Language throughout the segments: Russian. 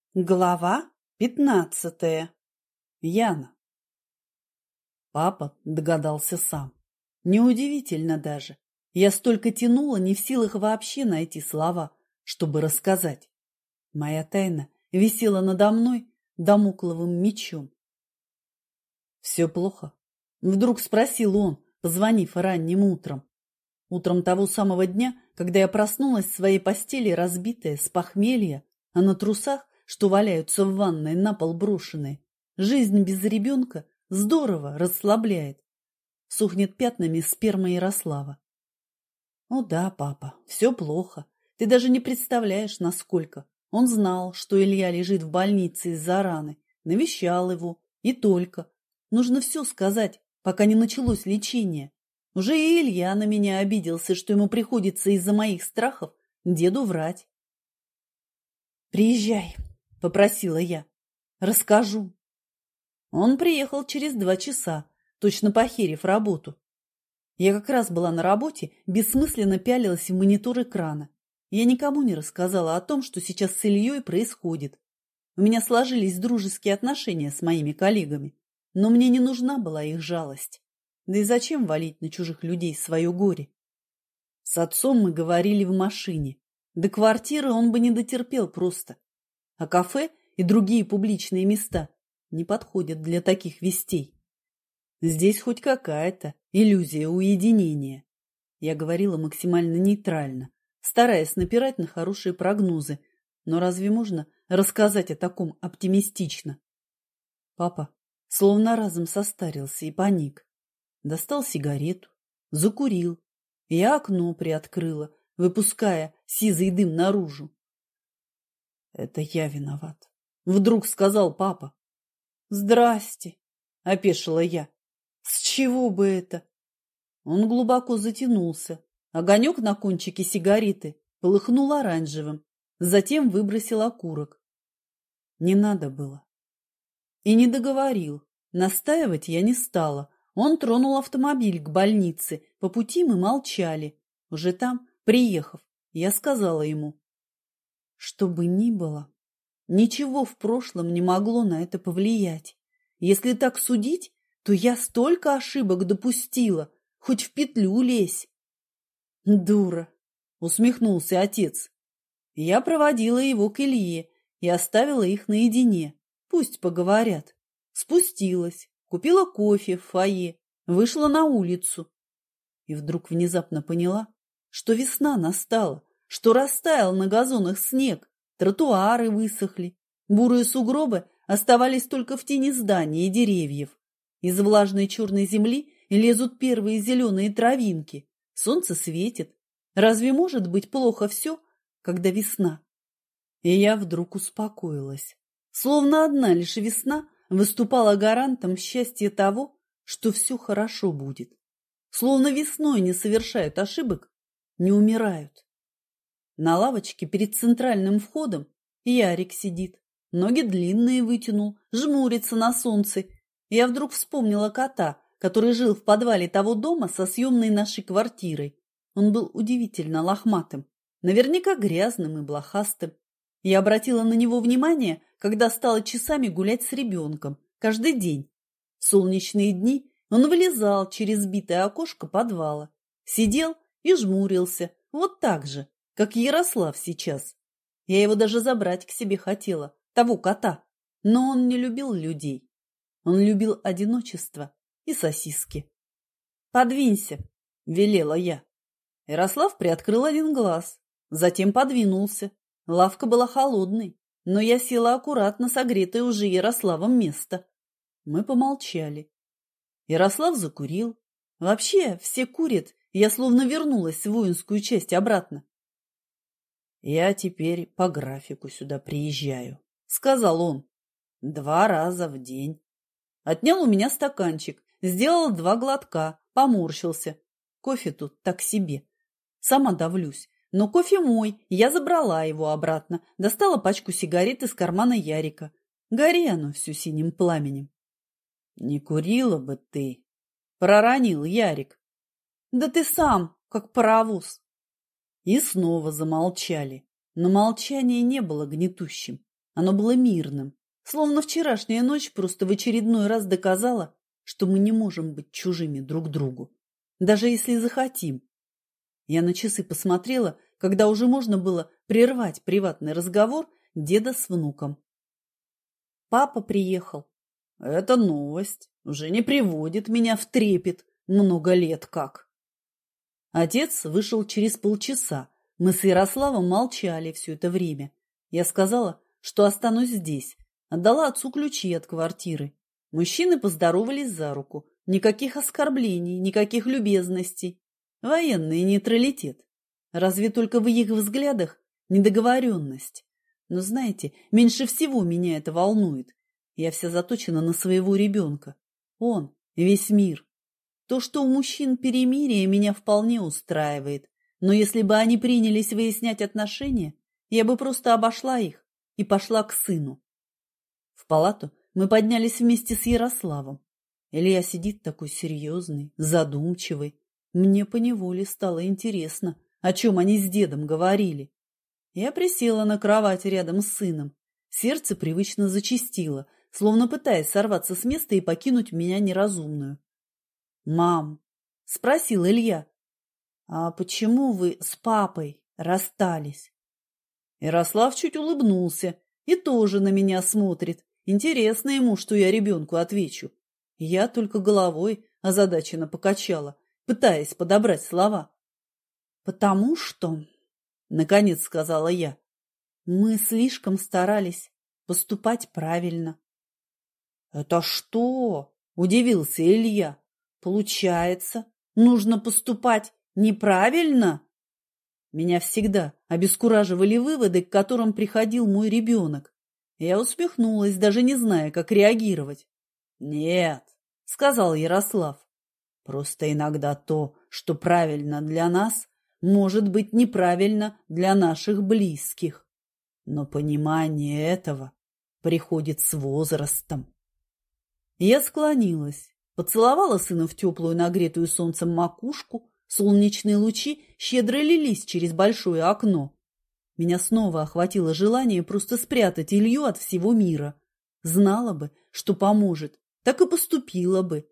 Глава 15. Яна. Папа догадался сам. Неудивительно даже. Я столько тянула, не в силах вообще найти слова, чтобы рассказать. Моя тайна висела надо мной дамокловым мечом. «Все плохо?» — вдруг спросил он, позвонив ранним утром. Утром того самого дня, когда я проснулась в своей постели, разбитая, с похмелья, а на трусах, что валяются в ванной, на пол брошенные. Жизнь без ребенка здорово расслабляет. Сухнет пятнами сперма Ярослава. О да, папа, все плохо. Ты даже не представляешь, насколько. Он знал, что Илья лежит в больнице из-за раны. Навещал его. И только. Нужно все сказать, пока не началось лечение. Уже и Илья на меня обиделся, что ему приходится из-за моих страхов деду врать. «Приезжай», — попросила я. «Расскажу». Он приехал через 2 часа, точно похерив работу. Я как раз была на работе, бессмысленно пялилась в монитор экрана. Я никому не рассказала о том, что сейчас с Ильей происходит. У меня сложились дружеские отношения с моими коллегами, но мне не нужна была их жалость. Да и зачем валить на чужих людей свое горе? С отцом мы говорили в машине. До квартиры он бы не дотерпел просто. А кафе и другие публичные места не подходят для таких вестей. Здесь хоть какая-то иллюзия уединения. Я говорила максимально нейтрально, стараясь напирать на хорошие прогнозы. Но разве можно рассказать о таком оптимистично? Папа словно разом состарился и паник. Достал сигарету, закурил. Я окно приоткрыла, выпуская сизый дым наружу. «Это я виноват», — вдруг сказал папа. «Здрасте», — опешила я. «С чего бы это?» Он глубоко затянулся. Огонек на кончике сигареты полыхнул оранжевым, затем выбросил окурок. Не надо было. И не договорил. Настаивать я не стала. Он тронул автомобиль к больнице. По пути мы молчали. Уже там, приехав, я сказала ему: что бы ни было, ничего в прошлом не могло на это повлиять. Если так судить, то я столько ошибок допустила, хоть в петлю лезь. Дура, усмехнулся отец. Я проводила его к Илье и оставила их наедине. Пусть поговорят. Спустилась, купила кофе в фойе, вышла на улицу. И вдруг внезапно поняла, что весна настала, что растаял на газонах снег, тротуары высохли, бурые сугробы оставались только в тени зданий и деревьев. Из влажной черной земли лезут первые зеленые травинки. Солнце светит. Разве может быть плохо все, когда весна? И я вдруг успокоилась. Словно одна лишь весна выступала гарантом счастья того, что все хорошо будет. Словно весной не совершают ошибок, не умирают. На лавочке перед центральным входом Ярик сидит, ноги длинные вытянул, жмурится на солнце. Я вдруг вспомнила кота, который жил в подвале того дома со съемной нашей квартирой. Он был удивительно лохматым, наверняка грязным и блохастым. Я обратила на него внимание, когда стала часами гулять с ребенком, каждый день. В солнечные дни он вылезал через сбитое окошко подвала, сидел и жмурился, вот так же, как Ярослав сейчас. Я его даже забрать к себе хотела, того кота, но он не любил людей. Он любил одиночество и сосиски. «Подвинься», — велела я. Ярослав приоткрыл один глаз, затем подвинулся. Лавка была холодной, но я села аккуратно, согретое уже Ярославом место. Мы помолчали. Ярослав закурил. Вообще все курят, я словно вернулась в воинскую часть обратно. «Я теперь по графику сюда приезжаю», — сказал он. 2 раза в день. Отнял у меня стаканчик, сделал 2 глотка, поморщился. Кофе тут так себе. Сама давлюсь. Но кофе мой, я забрала его обратно, достала пачку сигарет из кармана Ярика. Гори оно все синим пламенем. «Не курила бы ты», — проронил Ярик. «Да ты сам, как паровоз». И снова замолчали. Но молчание не было гнетущим. Оно было мирным, словно вчерашняя ночь просто в очередной раз доказала, что мы не можем быть чужими друг другу, даже если захотим. Я на часы посмотрела, когда уже можно было прервать приватный разговор деда с внуком. Папа приехал. Это новость. Уже не приводит меня в трепет. Много лет как. Отец вышел через полчаса. Мы с Ярославом молчали все это время. Я сказала, что останусь здесь. Отдала отцу ключи от квартиры. Мужчины поздоровались за руку. Никаких оскорблений, никаких любезностей. Военный нейтралитет. Разве только в их взглядах недоговоренность. Но знаете, меньше всего меня это волнует. Я вся заточена на своего ребенка. Он – весь мир. То, что у мужчин перемирие, меня вполне устраивает. Но если бы они принялись выяснять отношения, я бы просто обошла их и пошла к сыну. В палату мы поднялись вместе с Ярославом. Илья сидит такой серьезный, задумчивый. Мне поневоле стало интересно, о чем они с дедом говорили. Я присела на кровать рядом с сыном. Сердце привычно зачастило, словно пытаясь сорваться с места и покинуть меня неразумную. «Мам», — спросил Илья, — «а почему вы с папой расстались?» Ярослав чуть улыбнулся и тоже на меня смотрит. Интересно ему, что я ребенку отвечу. Я только головой озадаченно покачала, пытаясь подобрать слова. «Потому что...» — наконец сказала я. «Мы слишком старались поступать правильно». «Это что?» — удивился Илья. «Получается, нужно поступать неправильно?» Меня всегда обескураживали выводы, к которым приходил мой ребенок. Я усмехнулась, даже не зная, как реагировать. «Нет», — сказал Ярослав, — «просто иногда то, что правильно для нас, может быть неправильно для наших близких. Но понимание этого приходит с возрастом». Я склонилась, поцеловала сына в теплую, нагретую солнцем макушку. Солнечные лучи щедро лились через большое окно. Меня снова охватило желание просто спрятать Илью от всего мира. Знала бы, что поможет, так и поступила бы.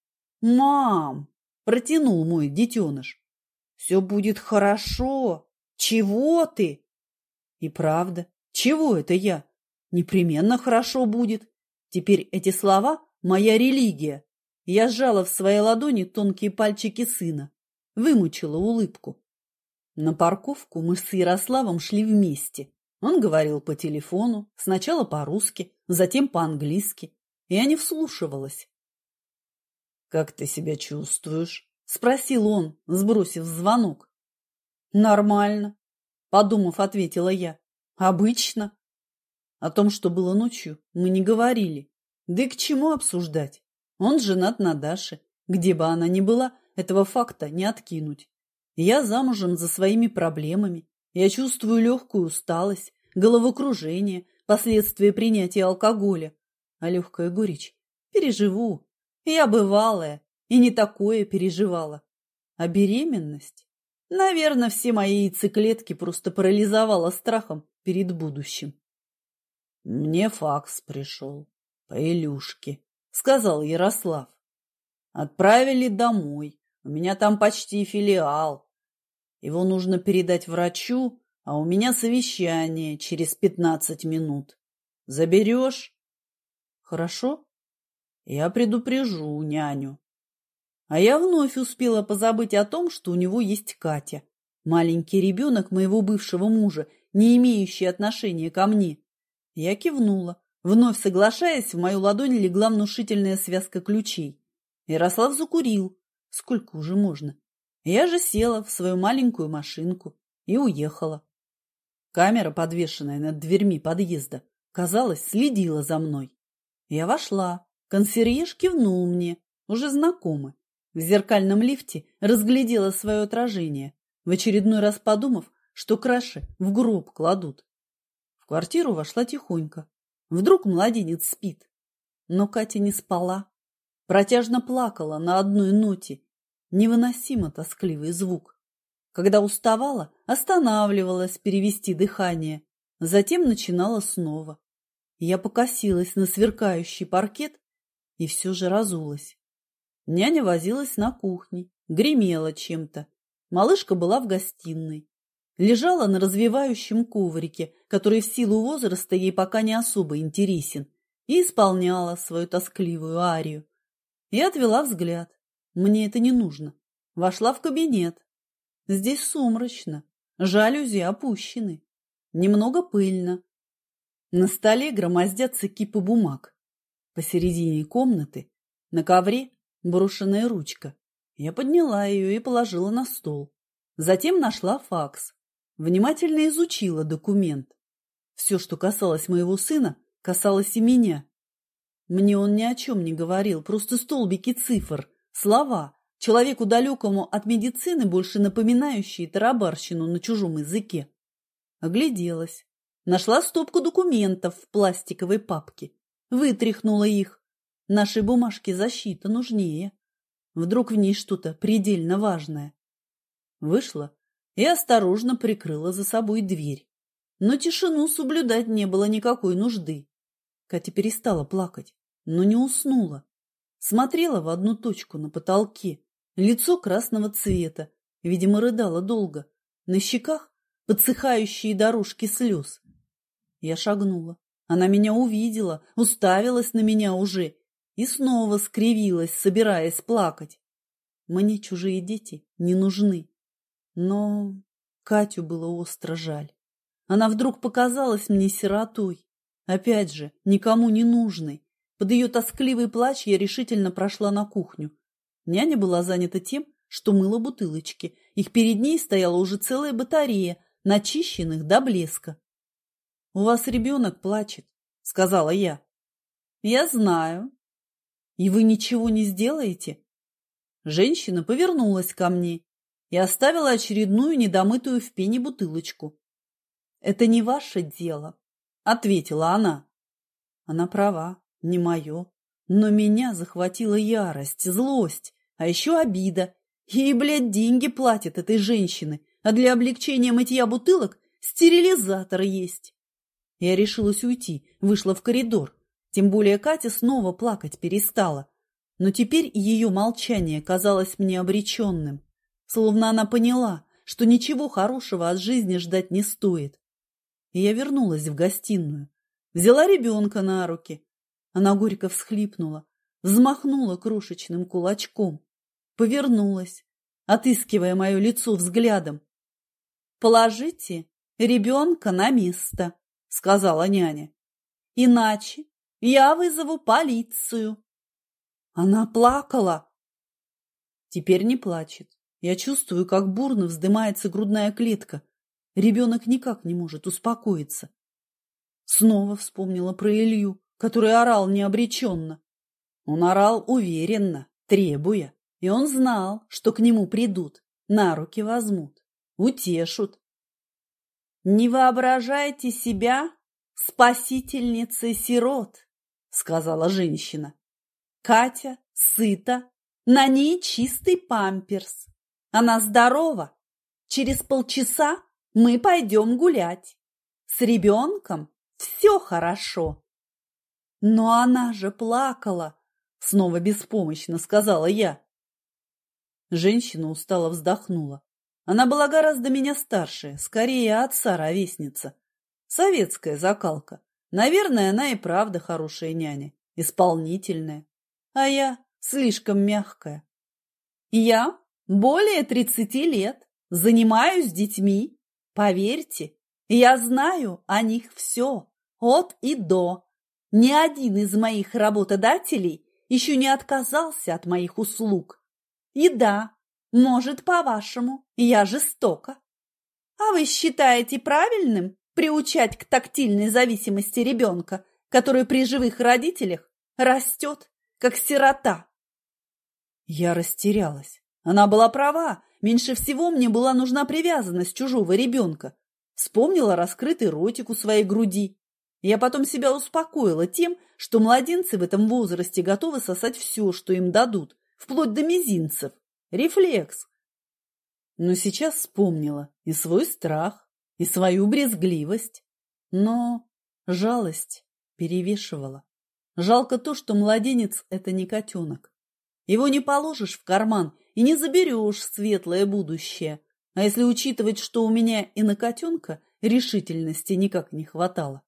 «Мам!» – протянул мой детеныш. «Все будет хорошо. Чего ты?» И правда, чего это я? Непременно хорошо будет. Теперь эти слова – моя религия. Я сжала в своей ладони тонкие пальчики сына, вымучила улыбку. На парковку мы с Ярославом шли вместе. Он говорил по телефону, сначала по-русски, затем по-английски. Я не вслушивалась. «Как ты себя чувствуешь?» – спросил он, сбросив звонок. «Нормально», – подумав, ответила я. «Обычно». О том, что было ночью, мы не говорили. Да и к чему обсуждать? Он женат на Даше. Где бы она ни была, этого факта не откинуть. Я замужем за своими проблемами. Я чувствую легкую усталость, головокружение, последствия принятия алкоголя. А легкая горечь переживу. Я бывалая и не такое переживала. А беременность? Наверное, все мои яйцеклетки просто парализовала страхом перед будущим. «Мне факс пришел по Илюшке», — сказал Ярослав. «Отправили домой. У меня там почти филиал. Его нужно передать врачу, а у меня совещание через 15 минут. Заберешь?» «Хорошо. Я предупрежу няню». А я вновь успела позабыть о том, что у него есть Катя, маленький ребенок моего бывшего мужа, не имеющий отношения ко мне. Я кивнула. Вновь соглашаясь, в мою ладонь легла внушительная связка ключей. Ярослав закурил. Сколько уже можно? Я же села в свою маленькую машинку и уехала. Камера, подвешенная над дверьми подъезда, казалось, следила за мной. Я вошла. Консьерж кивнул мне, уже знакомый. В зеркальном лифте разглядела свое отражение, в очередной раз подумав, что краши в гроб кладут. В квартиру вошла тихонько. Вдруг младенец спит. Но Катя не спала. Протяжно плакала на одной ноте. Невыносимо тоскливый звук. Когда уставала, останавливалась перевести дыхание. Затем начинала снова. Я покосилась на сверкающий паркет и все же разулась. Няня возилась на кухне, гремела чем-то. Малышка была в гостиной. Лежала на развивающем коврике, который в силу возраста ей пока не особо интересен, и исполняла свою тоскливую арию. Я отвела взгляд. Мне это не нужно. Вошла в кабинет. Здесь сумрачно, жалюзи опущены, немного пыльно. На столе громоздятся кипы бумаг. Посередине комнаты на ковре брошенная ручка. Я подняла ее и положила на стол. Затем нашла факс. Внимательно изучила документ. Все, что касалось моего сына, касалось и меня. Мне он ни о чем не говорил, просто столбики цифр, слова, человеку далекому от медицины, больше напоминающие тарабарщину на чужом языке. Огляделась. Нашла стопку документов в пластиковой папке. Вытряхнула их. Нашей бумажке защита нужнее. Вдруг в ней что-то предельно важное. Вышла и осторожно прикрыла за собой дверь. Но тишину соблюдать не было никакой нужды. Катя перестала плакать, но не уснула. Смотрела в одну точку на потолке. Лицо красного цвета. Видимо, рыдала долго. На щеках подсыхающие дорожки слез. Я шагнула. Она меня увидела, уставилась на меня уже и снова скривилась, собираясь плакать. Мне чужие дети не нужны. Но Катю было остро жаль. Она вдруг показалась мне сиротой. Опять же, никому не нужной. Под ее тоскливый плач я решительно прошла на кухню. Няня была занята тем, что мыла бутылочки. Их перед ней стояла уже целая батарея, начищенных до блеска. — У вас ребенок плачет, — сказала я. — Я знаю. — И вы ничего не сделаете? Женщина повернулась ко мне и оставила очередную недомытую в пене бутылочку. — Это не ваше дело, — ответила она. Она права, не мое. Но меня захватила ярость, злость, а еще обида. Ей, блядь, деньги платят этой женщины, а для облегчения мытья бутылок стерилизатор есть. Я решилась уйти, вышла в коридор. Тем более Катя снова плакать перестала. Но теперь ее молчание казалось мне обреченным. Словно она поняла, что ничего хорошего от жизни ждать не стоит. И я вернулась в гостиную. Взяла ребенка на руки. Она горько всхлипнула, взмахнула крошечным кулачком. Повернулась, отыскивая мое лицо взглядом. — Положите ребенка на место, — сказала няня. — Иначе я вызову полицию. Она плакала. Теперь не плачет. Я чувствую, как бурно вздымается грудная клетка. Ребенок никак не может успокоиться. Снова вспомнила про Илью, который орал необреченно. Он орал уверенно, требуя. И он знал, что к нему придут, на руки возьмут, утешут. «Не воображайте себя спасительницей сирот», — сказала женщина. «Катя сыта, на ней чистый памперс. Она здорова. Через полчаса мы пойдем гулять. С ребенком все хорошо». «Но она же плакала», — снова беспомощно сказала я. Женщина устало вздохнула. Она была гораздо меня старше, скорее отца ровесница. Советская закалка. Наверное, она и правда хорошая няня, исполнительная. А я слишком мягкая. Я более 30 лет занимаюсь детьми. Поверьте, я знаю о них все, от и до. Ни один из моих работодателей еще не отказался от моих услуг. И да, может, по-вашему, я жестока. А вы считаете правильным приучать к тактильной зависимости ребенка, который при живых родителях растет, как сирота? Я растерялась. Она была права. Меньше всего мне была нужна привязанность чужого ребенка. Вспомнила раскрытый ротик у своей груди. Я потом себя успокоила тем, что младенцы в этом возрасте готовы сосать все, что им дадут, вплоть до мизинцев. Рефлекс. Но сейчас вспомнила и свой страх, и свою брезгливость. Но жалость перевешивало. Жалко то, что младенец – это не котенок. Его не положишь в карман и не заберешь в светлое будущее. А если учитывать, что у меня и на котенка решительности никак не хватало.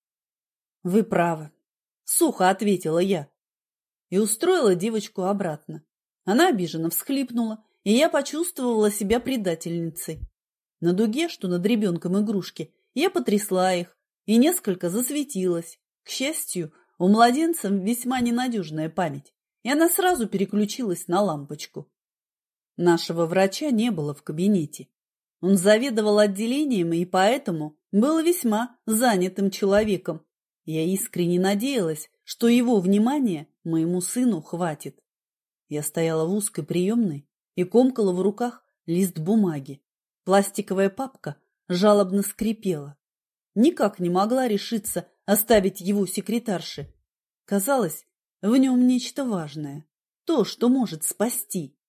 Вы правы, сухо ответила я и устроила девочку обратно. Она обиженно всхлипнула, и я почувствовала себя предательницей. На дуге, что над ребенком игрушки, я потрясла их и несколько засветилась. К счастью, у младенца весьма ненадежная память, и она сразу переключилась на лампочку. Нашего врача не было в кабинете. Он заведовал отделением и поэтому был весьма занятым человеком. Я искренне надеялась, что его внимания моему сыну хватит. Я стояла в узкой приемной и комкала в руках лист бумаги. Пластиковая папка жалобно скрипела. Никак не могла решиться оставить его секретарше. Казалось, в нем нечто важное, то, что может спасти.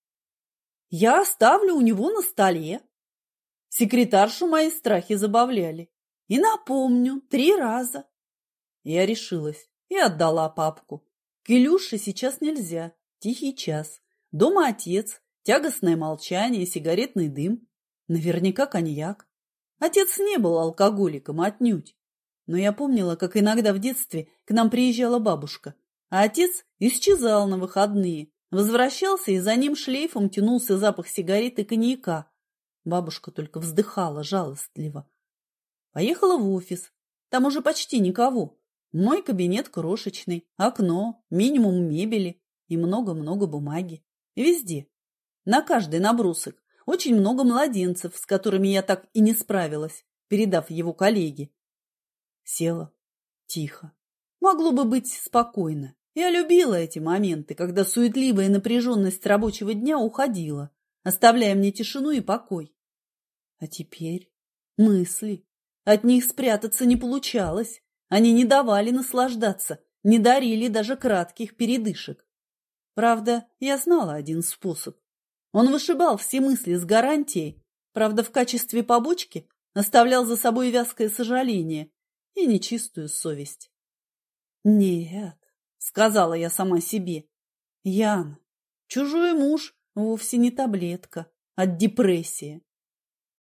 Я оставлю у него на столе. Секретаршу мои страхи забавляли. И напомню 3 раза. Я решилась и отдала папку. К Илюше сейчас нельзя. Тихий час. Дома отец, тягостное молчание, сигаретный дым. Наверняка коньяк. Отец не был алкоголиком отнюдь. Но я помнила, как иногда в детстве к нам приезжала бабушка, а отец исчезал на выходные, возвращался, и за ним шлейфом тянулся запах сигарет и коньяка. Бабушка только вздыхала жалостливо. Поехала в офис. Там уже почти никого. Мой кабинет крошечный, окно, минимум мебели и много-много бумаги. Везде. На каждый набросок. Очень много младенцев, с которыми я так и не справилась, передав его коллеге. Села. Тихо. Могло бы быть спокойно. Я любила эти моменты, когда суетливая напряженность рабочего дня уходила, оставляя мне тишину и покой. А теперь мысли. От них спрятаться не получалось. Они не давали наслаждаться, не дарили даже кратких передышек. Правда, я знала один способ. Он вышибал все мысли с гарантией, правда, в качестве побочки оставлял за собой вязкое сожаление и нечистую совесть. «Нет», — сказала я сама себе, — «Яна, чужой муж вовсе не таблетка от депрессии.